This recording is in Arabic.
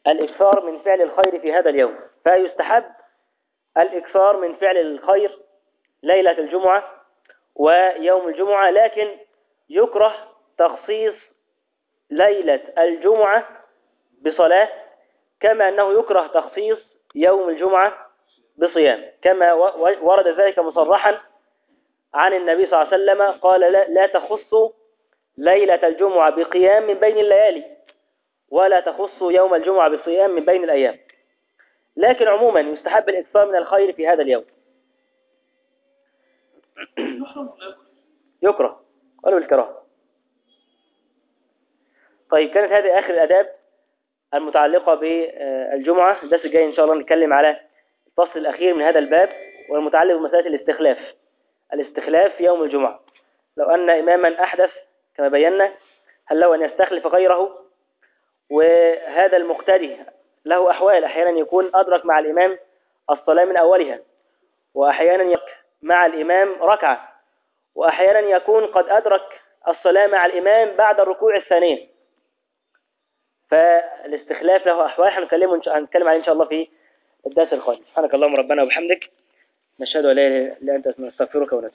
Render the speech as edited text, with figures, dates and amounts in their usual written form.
الإكثار من فعل الخير في هذا اليوم، فيستحب الإكثار من فعل الخير ليلة الجمعة ويوم الجمعة، لكن يكره تخصيص ليلة الجمعة بصلاة، كما أنه يكره تخصيص يوم الجمعة بصيام، كما ورد ذلك مصرحا عن النبي صلى الله عليه وسلم قال لا تخصوا ليلة الجمعة بقيام من بين الليالي، ولا تخصوا يوم الجمعة بصيام من بين الأيام. لكن عموما يستحب الإكثار من الخير في هذا اليوم. يكره، قالوا الكراهة. طيب، كانت هذه آخر الآداب المتعلقة بالجمعة. الدرس الجاي إن شاء الله نتكلم على الفصل الأخير من هذا الباب، والمتعلق بمسألة الاستخلاف في يوم الجمعة. لو أن إماما أحدث كما بينا، هل له أن يستخلف غيره؟ وهذا المقتدي له أحوال، أحيانا يكون أدرك مع الإمام الصلاة من أولها، وأحيانا يدرك مع الإمام ركعة، وأحيانا يكون قد أدرك الصلاة مع الإمام بعد الركوع الثاني. فالاستخلاف له أحوال هنتكلم عليه إن شاء الله في الدرس القادم. سبحانك اللهم ربنا وبحمدك، نشهد أن لا إله إلا أنت، نستغفرك ونتوب.